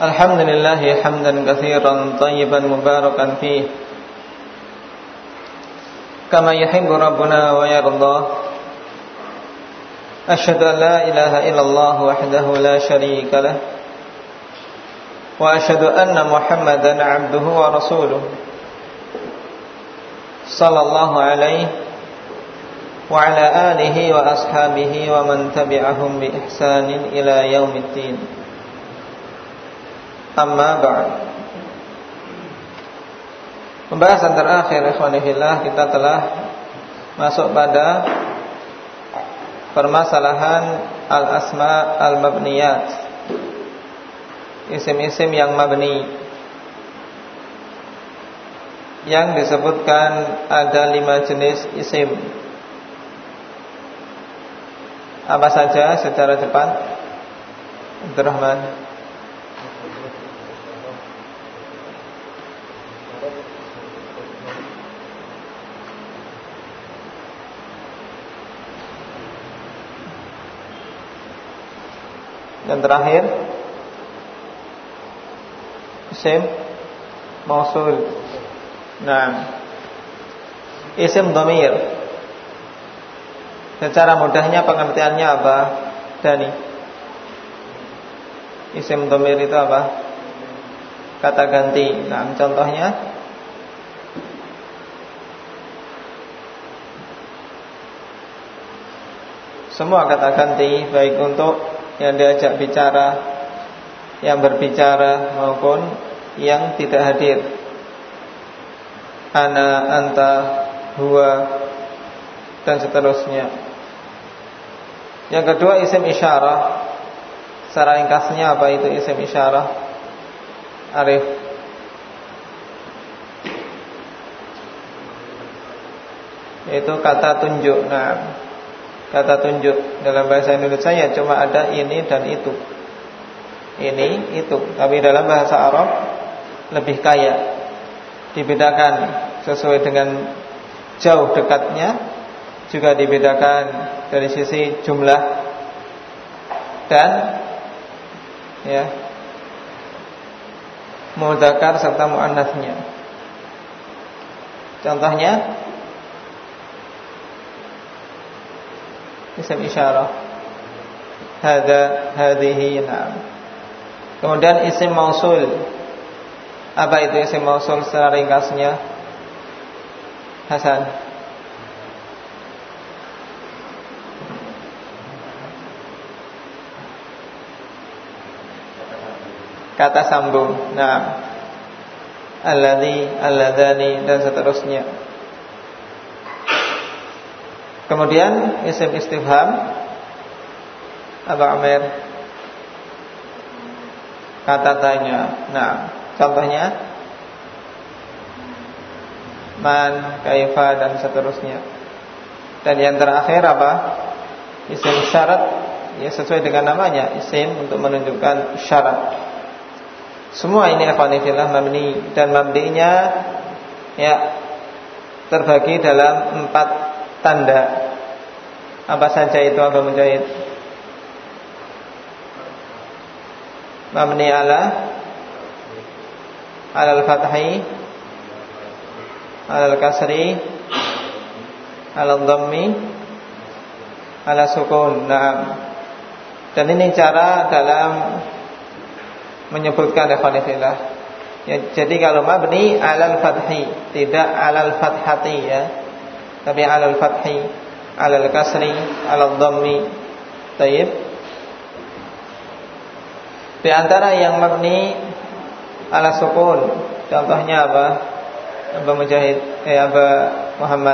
Alhamdulillah hamdan katsiran tayyiban mubarakan fihi kama yuhibbu rabbuna wa yarda. Asyhadu an la ilaha illallah wahdahu la syarika lah wa asyhadu anna Muhammadan 'abduhu wa rasuluh sallallahu alaihi wa ala alihi wa ashabihi wa man tabi'ahum bi ihsanin ila yaumiddin. Amma ba'd. Pembahasan terakhir ikhwani fillah, kita telah masuk pada permasalahan al-asma al-mabniyat, isim-isim yang mabni, yang disebutkan ada 5 jenis isim. Apa saja secara cepat? Abdurrahman. Dan terakhir isim mausul. Nah, isim dhamir secara mudahnya pengertiannya apa, Dani? Isim dhamir itu apa? Kata ganti. Nah, contohnya semua kata ganti, baik untuk yang diajak bicara, yang berbicara maupun yang tidak hadir. Ana, anta, huwa, dan seterusnya. Yang kedua isim isyarah. Secara ringkasnya apa itu isim isyarah? Arif. Yaitu kata tunjuk. Nah, kata tunjuk dalam bahasa Indonesia ya cuma ada ini dan itu. Ini, itu. Tapi dalam bahasa Arab lebih kaya. Dibedakan sesuai dengan jauh dekatnya, juga dibedakan dari sisi jumlah dan ya mudzakkar serta muannats-nya. Contohnya isim isyarah, hada, hadhihi, na'am. Kemudian isim mausul. Apa itu isim mausul secara ringkasnya? Hasan. Kata sambung. Nah, alladzi, alladzani, dan seterusnya. Kemudian isim istifham, Abu Amir, kata tanya. Nah, contohnya man, kaifa, dan seterusnya. Dan yang terakhir apa? Isim syarat, ya sesuai dengan namanya, isim untuk menunjukkan syarat. Semua ini ikhwanifillah mabni, dan mabninya ya terbagi dalam 4 tanda. Apa saja itu, Abu Mujahid? Mabni ala al-fathi, al-kasri, al-dhammi, ala sukun. Nah, dan ini cara dalam menyebutkan ikhwanifillah. Ya, jadi kalau mabni ala al-fathi, tidak ala al-fathati ya, tapi alal fathi, alal kasri, alal dhammi. Taib. Di antara yang mabni ala sukun, contohnya apa? Abu Mujahid, Abu Muhammad.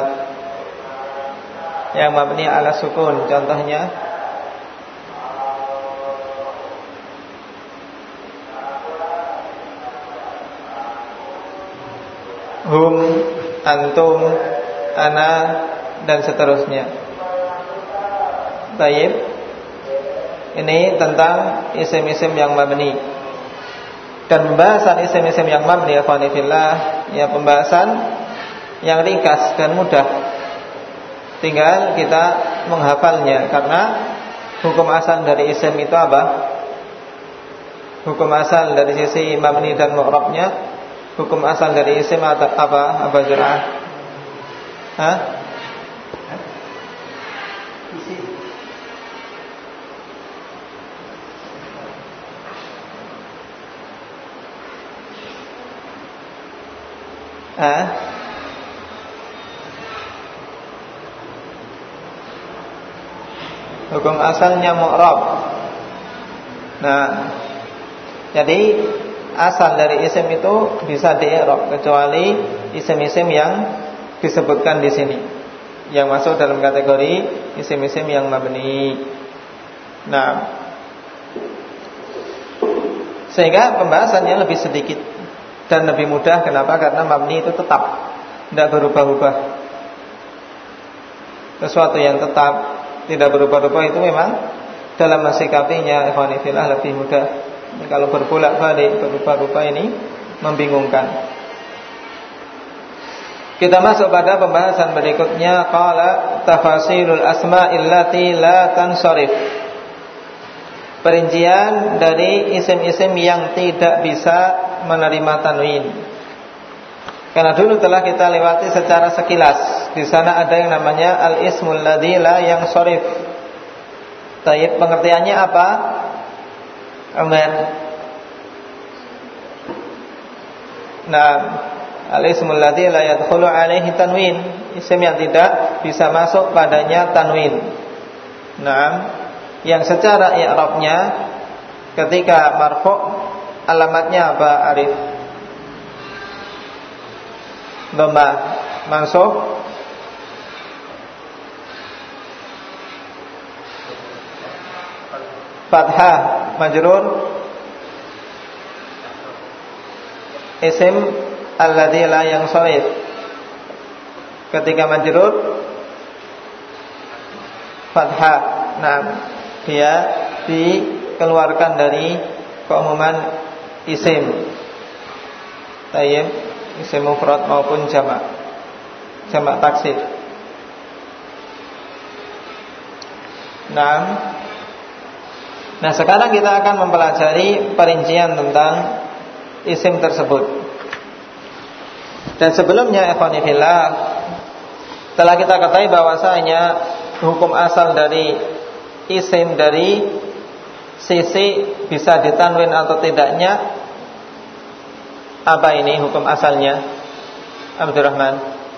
Yang mabni ala sukun, contohnya hum, antum, ana, dan seterusnya. Baik. Ini tentang isim-isim yang mabni. Dan pembahasan isim-isim yang mabni ya ikhwanifillah, ya pembahasan yang ringkas dan mudah. Tinggal kita menghafalnya, karena hukum asal dari isim itu apa? Hukum asal dari sisi mabni dan mu'rabnya. Hukum asal dari isim apa Zur'ah? Hah? Hukum asalnya mu'rab. Nah, jadi asal dari isim itu bisa di-i'rab kecuali isim-isim yang disebutkan di sini, yang masuk dalam kategori isim-isim yang mabni. Nah, sehingga pembahasannya lebih sedikit dan lebih mudah. Kenapa? Karena mabni itu tetap, tidak berubah-ubah. Sesuatu yang tetap, tidak berubah-ubah itu memang dalam mensikapinya ikhwani fillah lebih mudah. Kalau berbolak-balik, berubah-ubah ini membingungkan. Kita masuk pada pembahasan berikutnya. Qala tafasilul asma'il lati la tansharif. Perincian dari isim-isim yang tidak bisa menerima tanwin. Karena dulu telah kita lewati secara sekilas. Di sana ada yang namanya al-ismul ladzi la yansharif. Taib, pengertiannya apa? Amin. Nah, al-ismul ladzi la yadkhulu alaihi tanwin, isim yang tidak bisa masuk padanya tanwin. Nah, yang secara i'rabnya ketika marfu' alamatnya apa, Arif? Dhamma, mansub, fathah, majrur, isim alladzi la yansharif. Ketika majrur fathah. Nah, dia dikeluarkan dari keumuman isim. Tayyib, isim mufrad maupun jamak taksir. Nah, sekarang kita akan mempelajari perincian tentang isim tersebut. Dan sebelumnya ikhwani fillah, telah kita ketahui bahwasanya hukum asal dari isim dari sisi bisa ditanwin atau tidaknya. Apa ini hukum asalnya, Abdurrahman?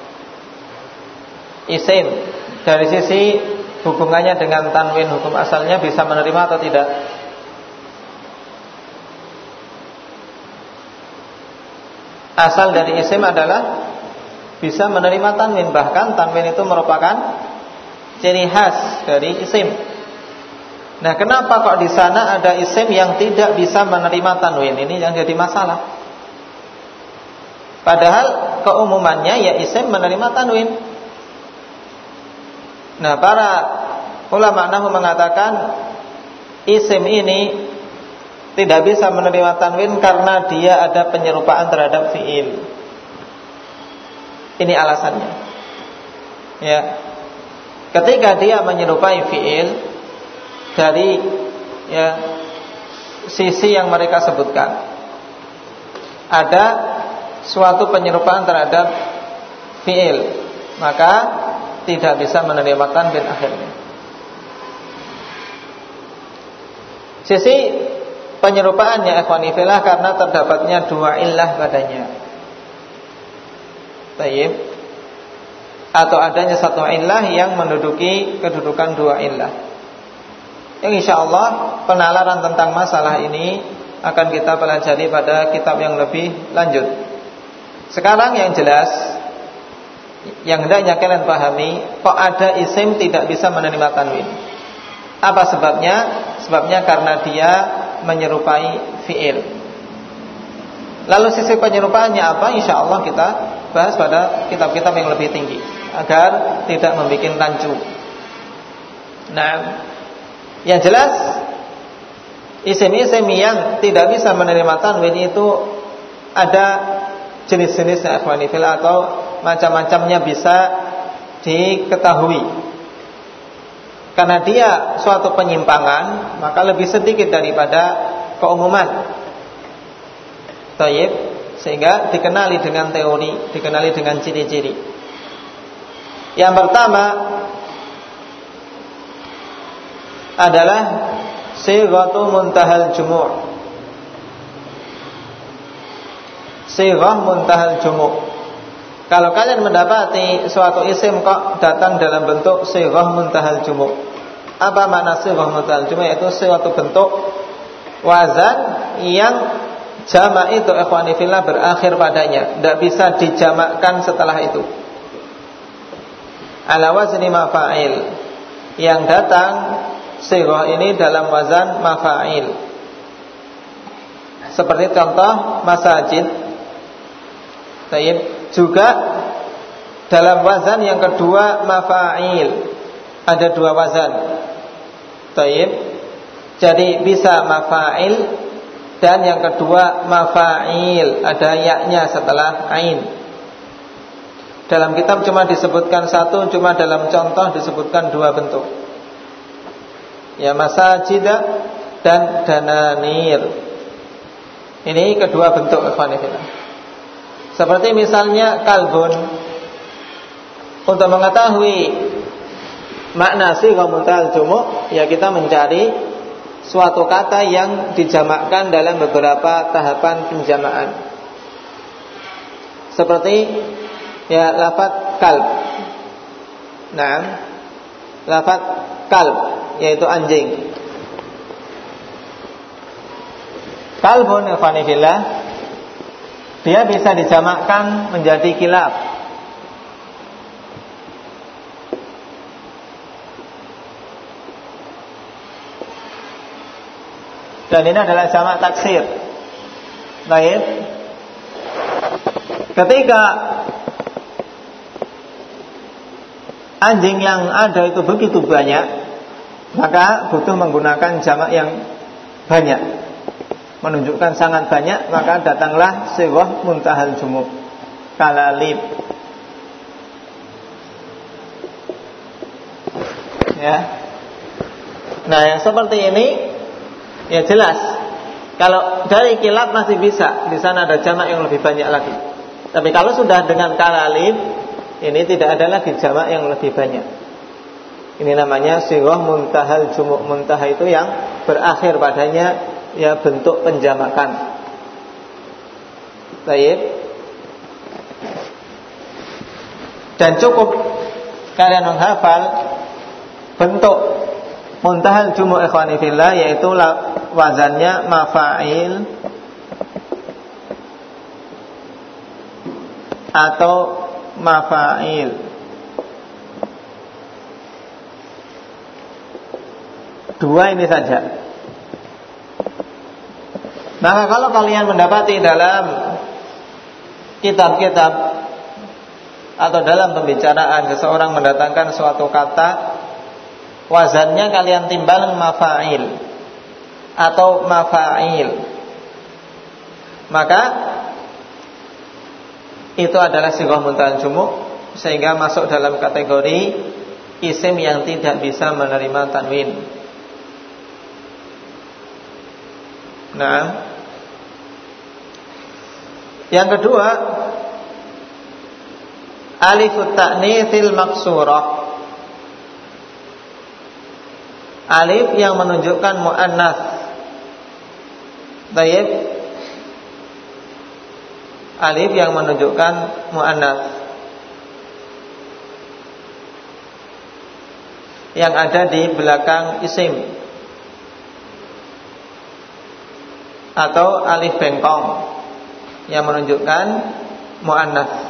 Isim dari sisi hubungannya dengan tanwin, hukum asalnya bisa menerima atau tidak? Asal dari isim adalah bisa menerima tanwin. Bahkan tanwin itu merupakan ciri khas dari isim. Nah, kenapa kok di sana ada isim yang tidak bisa menerima tanwin? Ini yang jadi masalah. Padahal keumumannya ya isim menerima tanwin. Nah, para ulama nahwu mengatakan isim ini tidak bisa menerima tanwin karena dia ada penyerupaan terhadap fiil. Ini alasannya. Ya. Ketika dia menyerupai fiil dari sisi yang mereka sebutkan, ada suatu penyerupaan terhadap fiil, maka tidak bisa menerima tanwin akhirnya. Sisi penyerupaannya ikhwani fillah karena terdapatnya dua illah padanya. Tayyib. Atau adanya satu illah yang menduduki kedudukan dua illah. Yang insyaallah penalaran tentang masalah ini akan kita pelajari pada kitab yang lebih lanjut. Sekarang yang jelas, yang hendaknya kalian pahami, kok ada isim tidak bisa menerima tanwin. Apa sebabnya? Sebabnya karena dia menyerupai fiil. Lalu sisi penyerupaannya apa? Insyaallah kita bahas pada kitab-kitab yang lebih tinggi agar tidak membuat rancu. Nah, yang jelas isim-isim yang tidak bisa menerima tanwin itu ada jenis-jenisnya ikhwani fillah, atau macam-macamnya bisa diketahui. Karena dia suatu penyimpangan, maka lebih sedikit daripada keumuman. Taib, sehingga dikenali dengan teori, dikenali dengan ciri-ciri. Yang pertama adalah sighatu muntahal jumu'. Sighah muntahal jumu'. Kalau kalian mendapati suatu isim kok datang dalam bentuk sighah muntahal jumu'. Apa makna sighah muntahal jumu'? Yaitu suatu bentuk wazan yang jamak itu ikhwani fillah berakhir padanya, tidak bisa dijamakkan setelah itu. Ala wazni mafa'il, yang datang sighah ini dalam wazan mafa'il. Seperti contoh masajid. Taib. Juga dalam wazan yang kedua mafa'il, ada dua wazan. Taib. Jadi bisa mafa'il, dan yang kedua mafa'il, ada yaknya setelah ain. Dalam kitab cuma disebutkan satu, cuma dalam contoh disebutkan dua bentuk, ya masajidah dan dananir. Ini kedua bentuk ikhwanifillah. Seperti misalnya kalbun. Untuk mengetahui makna sighah muntahal jumu', ya kita mencari suatu kata yang dijamakkan dalam beberapa tahapan penjamaan. Seperti ya lafaz kalb. Nah, lafaz kalb yaitu anjing. Kalbun ikhwanifillah, dia bisa dijamakkan menjadi kilab. Dan ini adalah jamak taksir. Baik. Ketika anjing yang ada itu begitu banyak, maka butuh menggunakan jamak yang banyak, menunjukkan sangat banyak, maka datanglah sighah muntahal jumu', kalalib. Ya. Nah, yang seperti ini ya jelas. Kalau dari kilab masih bisa, di sana ada jamak yang lebih banyak lagi. Tapi kalau sudah dengan kalalib, ini tidak ada lagi jamak yang lebih banyak. Ini namanya sighah muntahal jumu'. Muntahah itu yang berakhir padanya ya bentuk penjamakan. Baik. Dan cukup kalian menghafal bentuk muntahal jumu' ikhwani fillah, yaitu wazannya mafa'il atau mafa'il. Dua ini saja. Maka kalau kalian mendapati dalam kitab-kitab atau dalam pembicaraan seseorang mendatangkan suatu kata, wazannya kalian timbang mafa'il atau mafa'il, maka itu adalah sighah muntahal jumu', sehingga masuk dalam kategori isim yang tidak bisa menerima tanwin. Nah, yang kedua, alifut ta'nitsil maksurah. Alif yang menunjukkan muannats. Baik. Alif yang menunjukkan muannats, yang ada di belakang isim, atau alif bengkong yang menunjukkan muannats.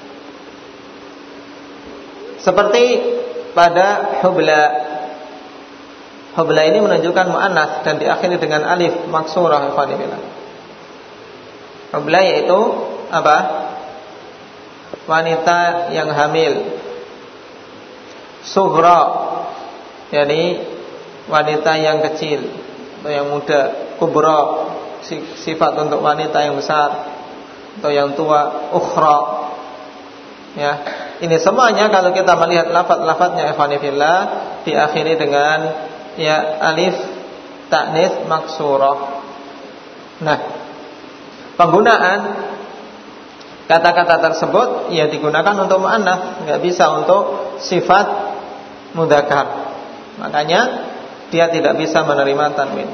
Seperti pada hubla. Hubla ini menunjukkan muannats dan diakhiri dengan alif maksurah. Hubla yaitu apa? Wanita yang hamil. Sughra, yakni wanita yang kecil atau yang muda. Kubra, sifat untuk wanita yang besar atau yang tua. Ukhra, ya. Ini semuanya kalau kita melihat lafaz-lafaznya ikhwanifillah diakhiri dengan ya alif ta'nits maksurah. Nah, penggunaan kata-kata tersebut ya digunakan untuk muannats, enggak bisa untuk sifat mudzakkar. Makanya dia tidak bisa menerima tanwin.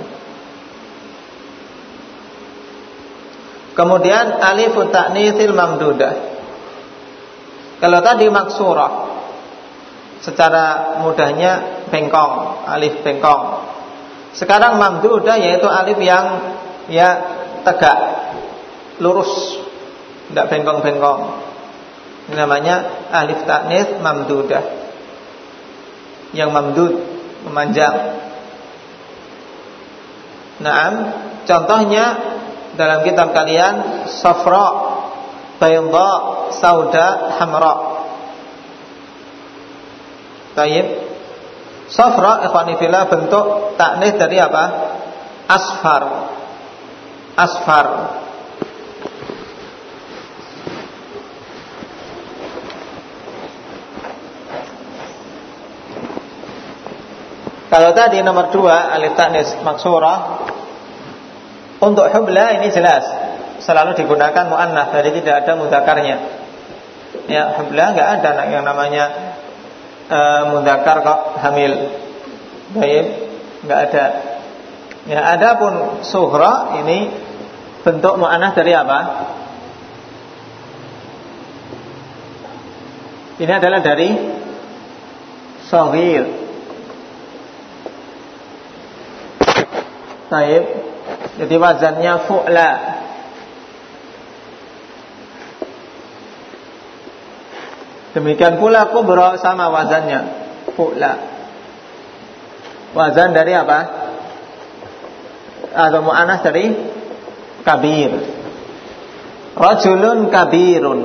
Kemudian alifut ta'nitsil mamdudah. Kalau tadi maksurah, secara mudahnya bengkong, alif bengkong. Sekarang mamdudah yaitu alif yang ya tegak, lurus, tidak bengkong-bengkong. Ini namanya alif ta'nits mamdudah. Yang mamdud, memanjang. Naam, contohnya dalam kitab kalian safra, bayda, sauda, hamra. Baik. Safra ikhwani fillah bentuk ta'nits dari apa? Asfar. Asfar. Kalau tadi nomor 2 alif ta'nits maksurah, untuk hubla ini jelas selalu digunakan muannats, jadi tidak ada mudzakarnya. Ya, hubla enggak ada yang namanya mudzakkar kok hamil. Baik, enggak ada. Ya, adapun sughra ini bentuk muannats dari apa? Ini adalah dari shaghir. Baik. Jadi wazannya fu'la. Demikian pula kubra sama wazannya fu'la. Wazan dari apa? Atau muannats dari kabir. Rajulun kabirun.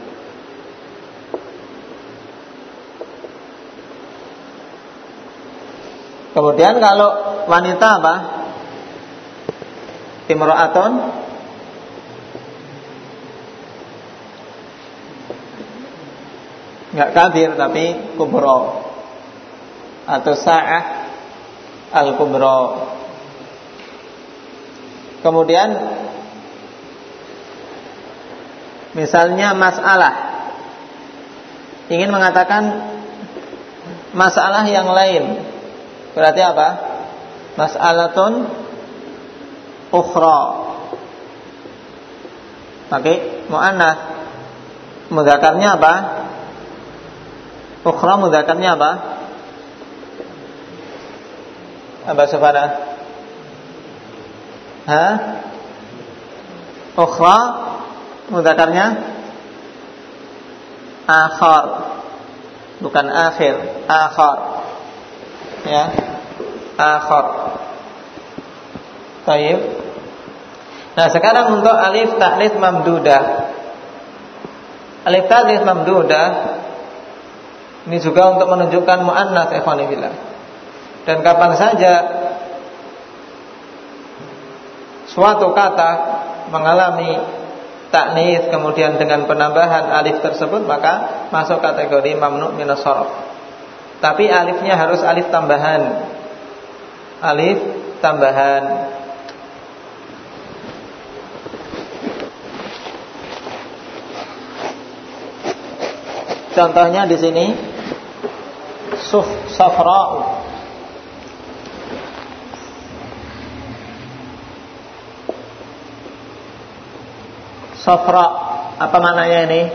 Kemudian kalau wanita apa? Imra'atun enggak kabir tapi kubra atau sa'ah al-kubra. Kemudian misalnya masalah, ingin mengatakan masalah yang lain, berarti apa? Mas'alatun ukhra. Pakai muannats. Mudzakarnya apa? Ukhra mudzakarnya apa? Apa Sufana? Ukhra mudzakarnya akhar. Bukan akhir, akhar. Ya. Akhar. Baik. Nah, sekarang untuk alif ta'nits mamdudah. Alif ta'nits mamdudah ini juga untuk menunjukkan muannats ikhwani fillah. Dan kapan saja suatu kata mengalami ta'nits kemudian dengan penambahan alif tersebut, maka masuk kategori mamnu' minas sharf. Tapi alifnya harus alif tambahan. Alif tambahan. Contohnya di sini safra. Safra, apa maknanya ini?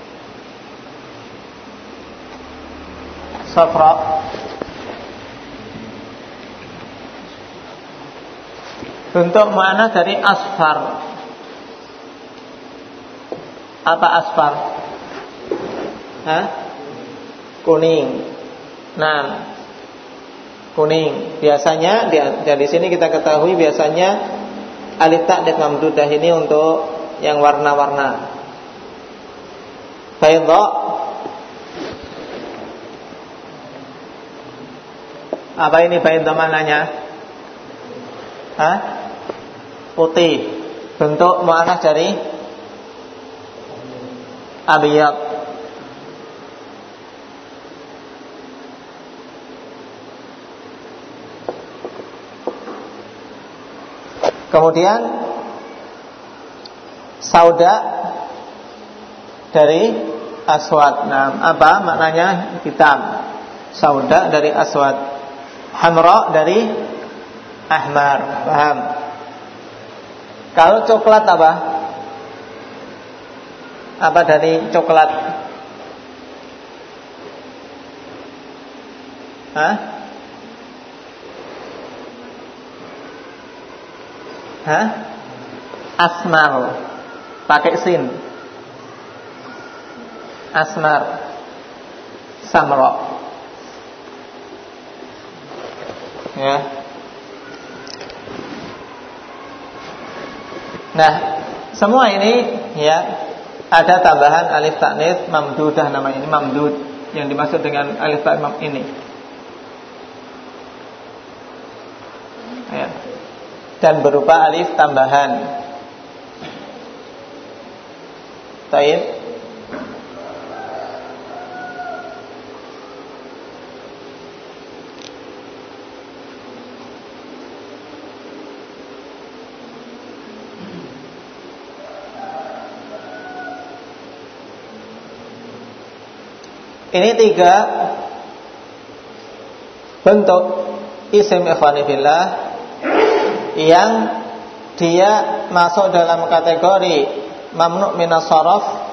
Safra bentuk muannats dari asfar. Apa asfar? Kuning. Nah, kuning. Biasanya di sini kita ketahui biasanya alif ta'nits mamdudah ini untuk yang warna-warna. Bayda. Apa ini bayda mananya? Putih. Bentuk muannats dari abiyad. Kemudian Sauda dari aswad. Nah, apa maknanya? Hitam. Sauda dari aswad. Hamra dari ahmar. Paham? Kalau coklat apa? Apa dari coklat? Hah? Hah? Asmar. Pakai sin. Asmar. Samra. Ya. Nah, semua ini ya ada tambahan alif ta'nits mamdudah, namanya ini mamdud, yang dimaksud dengan alif ta'nits ini. Ya. Dan berupa alif tambahan. Baik. Ini 3 bentuk isim ikhwani fillah yang dia masuk dalam kategori mamnu' minas sharaf,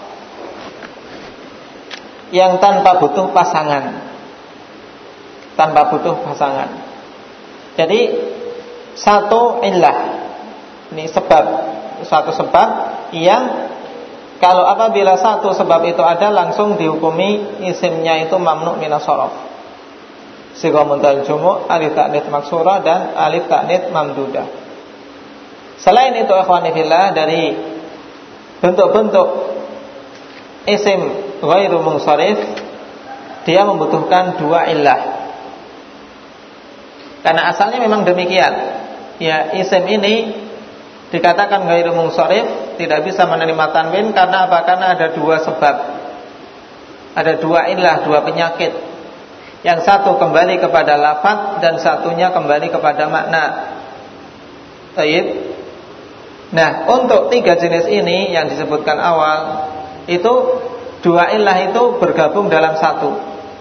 yang tanpa butuh pasangan. Tanpa butuh pasangan. Jadi satu illah, ini sebab, suatu sebab yang kalau apabila satu sebab itu ada, langsung dihukumi isimnya itu mamnu' minas sharaf. Sigha muntal jumu', alif ta'nits maksura, dan alif ta'nits mamdudah. Selain itu ikhwani fillah, dari bentuk-bentuk isim ghairu munsharif, dia membutuhkan 2 illah. Karena asalnya memang demikian. Ya, isim ini dikatakan ghairu munsharif, tidak bisa menerima tanwin karena apa? Karena ada 2 sebab. Ada 2 illah, 2 penyakit. Yang satu kembali kepada lafaz dan satunya kembali kepada makna. Baik. Nah, untuk 3 jenis ini yang disebutkan awal, itu 2 illah itu bergabung dalam satu.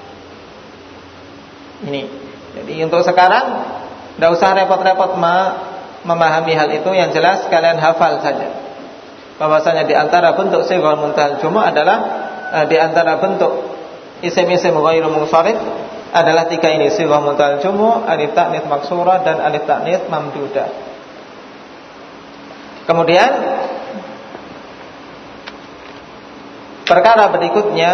Ini. Jadi untuk sekarang tidak usah repot-repot memahami hal itu, yang jelas kalian hafal saja bahwasanya di antara bentuk sighah muntal jumu' adalah di antara bentuk isim-isim ghairu munsharif adalah 3 ini: sighah muntal jumu', alif ta'nits maksura, dan alif ta'nits mamdudah. Kemudian perkara berikutnya,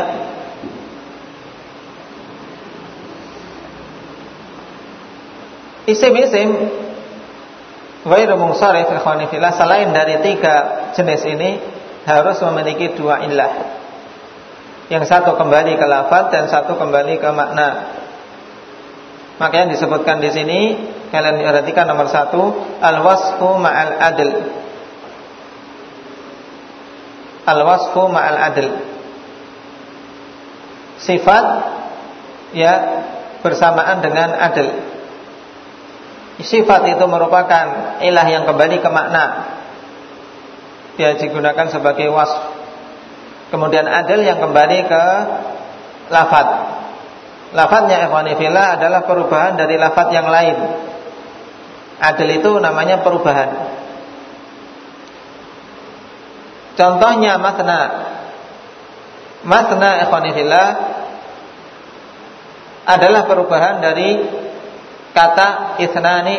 isim-isim ghairu munsharif ikhwani fillah selain dari 3 jenis ini harus memiliki 2 illah. Yang satu kembali ke lafaz dan satu kembali ke makna. Maka yang disebutkan di sini kalian perhatikan nomor 1, al-wasfu ma'al adl. Al-wasfu ma'al adl. Sifat ya bersamaan dengan adl. Sifat itu merupakan ilah yang kembali ke makna, dia digunakan sebagai wasf. Kemudian adl yang kembali ke lafaz. Lafaznya ikhwani fillah adalah perubahan dari lafaz yang lain. Adl itu namanya perubahan. Contohnya matna. Matna ikhwani fillah adalah perubahan dari kata ithnani.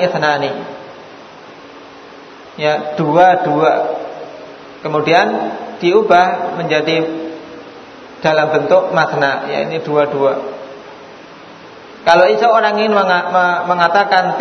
Ya, 2. Kemudian diubah menjadi dalam bentuk matna, ya ini 2. Kalau itu orang ingin mengatakan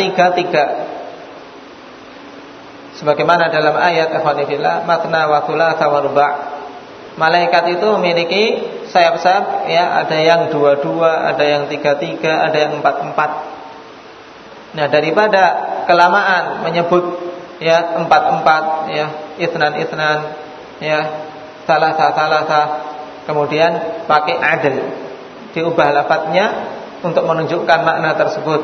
3, sebagaimana dalam ayat ikhwani fillah, matna wa thulatha wa ruba'. Malaikat itu memiliki sayap-sayap, ya, ada yang 2, ada yang 3, ada yang 4. Nah, daripada kelamaan menyebut ya 4, ya itsnan, ya salah, kemudian pakai adl, diubah lafadznya untuk menunjukkan makna tersebut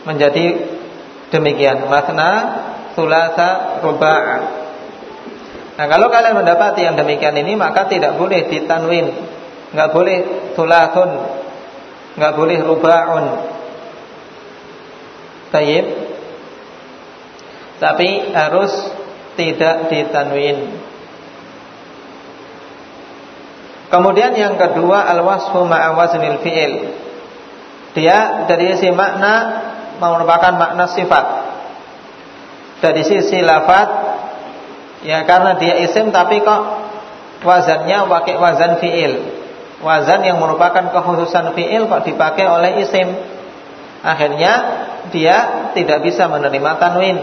menjadi demikian: matna, thulatha, ruba'. Nah, kalau kalian mendapati yang demikian ini, maka tidak boleh ditanwin, enggak boleh thulathun, enggak boleh ruba'un. Baik. Tapi harus tidak ditanwin. Kemudian yang kedua, al-wasfu ma'a waznil fi'il. Dia dari sisi makna merupakan makna sifat. Dari sisi lafaz, ya karena dia isim tapi kok wazannya pakai wazan fi'il. Wazan yang merupakan kekhususan fi'il kok dipakai oleh isim. Akhirnya dia tidak bisa menerima tanwin.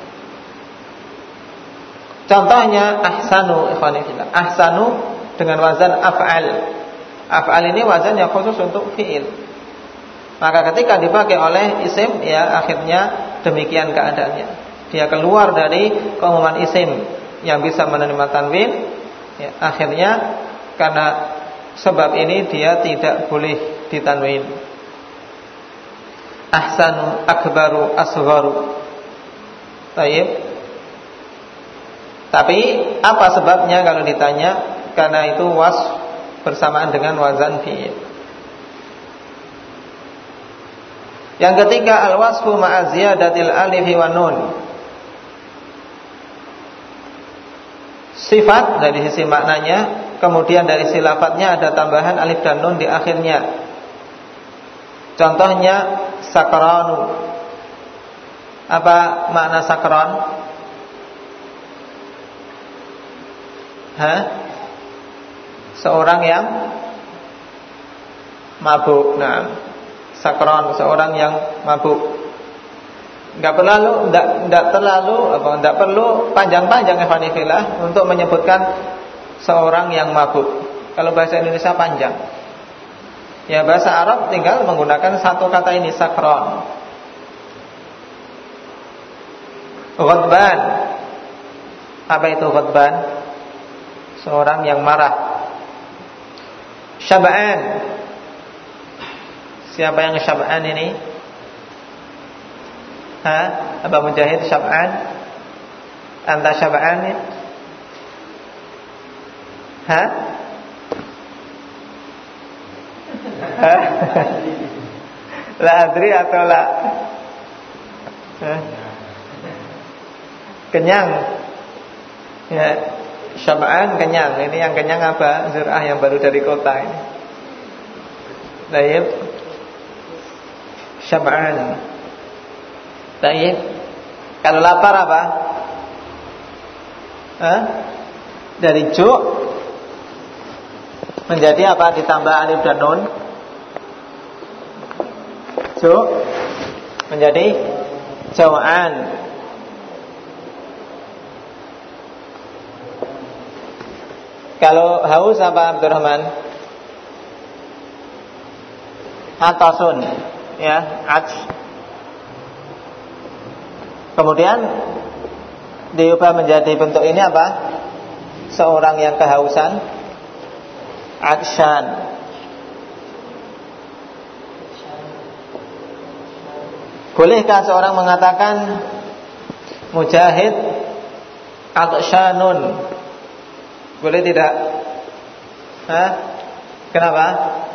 Contohnya ahsanu, ikhwanillah. Ahsanu dengan wazan af'al. Af'al ini wazan yang khusus untuk fi'il. Maka ketika dipakai oleh isim, ya akhirnya demikian keadaannya. Dia keluar dari keumuman isim yang bisa menerima tanwin, ya, akhirnya karena sebab ini dia tidak boleh ditanwin. Ahsanu, akbaru, asgharu. Baik. Tapi apa sebabnya kalau ditanya? Karena itu wasf bersamaan dengan wazan fi'il. Yang ketiga, al-wasfu ma'a ziyadatil alif wa nun. Sifat dari sisi maknanya, kemudian dari sisi lafadznya ada tambahan alif dan nun di akhirnya. Contohnya sakranu. Apa makna sakran? Seorang yang mabuk. Nah, sakran, seorang yang mabuk. Enggak perlu panjang-panjang ikhwanillah untuk menyebutkan seorang yang mabuk. Kalau bahasa Indonesia panjang. Ya, bahasa Arab tinggal menggunakan satu kata ini, sakran. Ghadban. Apa itu ghadban? Seorang yang marah. Syab'an. Siapa yang syab'an ini? Apa Mujahid syab'an? Anta syab'an ya? La adri atau la? Kenyang. Ya, syab'an kenyang. Ini yang kenyang apa? Zur'ah yang baru dari kota ini. Baik. Syab'an. Baik. Kalau lapar apa? Dari ju' menjadi apa? Ditambah alif dan nun. Ju' menjadi jaw'an. Kalau haus apa Abdurrahman? Atasun. Ya, atsh. Kemudian diubah menjadi bentuk ini apa? Seorang yang kehausan, atsyan. Bolehkah seorang mengatakan Mujahid atsyanun? Boleh tidak? Kenapa?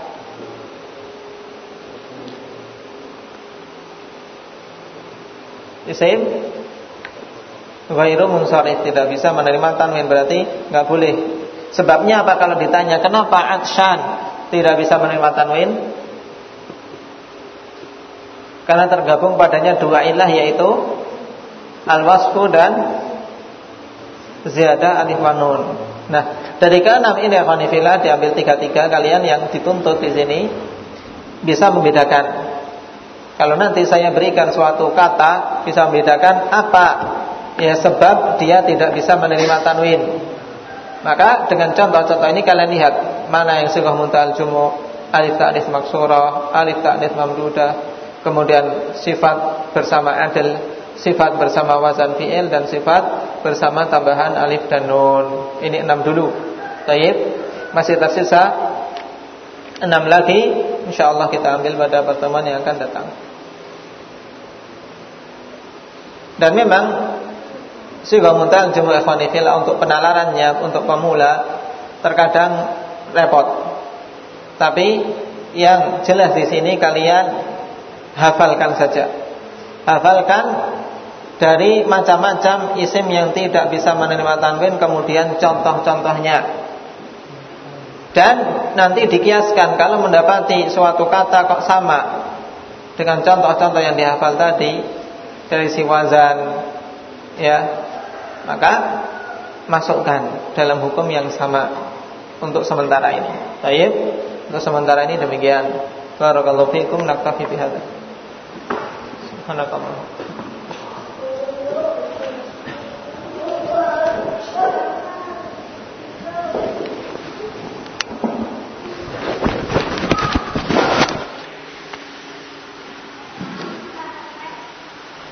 Isim ghairu munsharif, tidak bisa menerima tanwin, berarti enggak boleh. Sebabnya apa kalau ditanya kenapa atsyan tidak bisa menerima tanwin? Karena tergabung padanya dua ilah, yaitu al-wasfu dan ziyadah alif wa nun. Nah, dari keenam ini akhwanifillah diambil 3 kalian yang dituntut di sini bisa membedakan. Kalau nanti saya berikan suatu kata bisa membedakan apa ya sebab dia tidak bisa menerima tanwin. Maka dengan contoh-contoh ini kalian lihat mana yang sighah muntaal jumu', alif ta'nits maksurah, alif ta'nits mamdudah, kemudian sifat bersama adl, sifat bersama wazan fi'il, dan sifat bersama tambahan alif dan nun. Ini 6 dulu. Baik, masih tersisa 6 lagi. InsyaAllah kita ambil pada pertemuan yang akan datang. Dan memang Sehingga muntal jumlah ikhwanifillah untuk penalarannya untuk pemula terkadang repot. Tapi yang jelas di sini kalian hafalkan saja. Hafalkan dari macam-macam isim yang tidak bisa menerima tanwin, kemudian contoh-contohnya. Dan nanti dikiaskan kalau mendapati suatu kata kok sama dengan contoh-contoh yang dihafal tadi dari si wazan, ya, maka masukkan dalam hukum yang sama untuk sementara ini. Baik, untuk sementara ini demikian. Barakallahu fiikum, naktafi bihadza. Subhanakallah.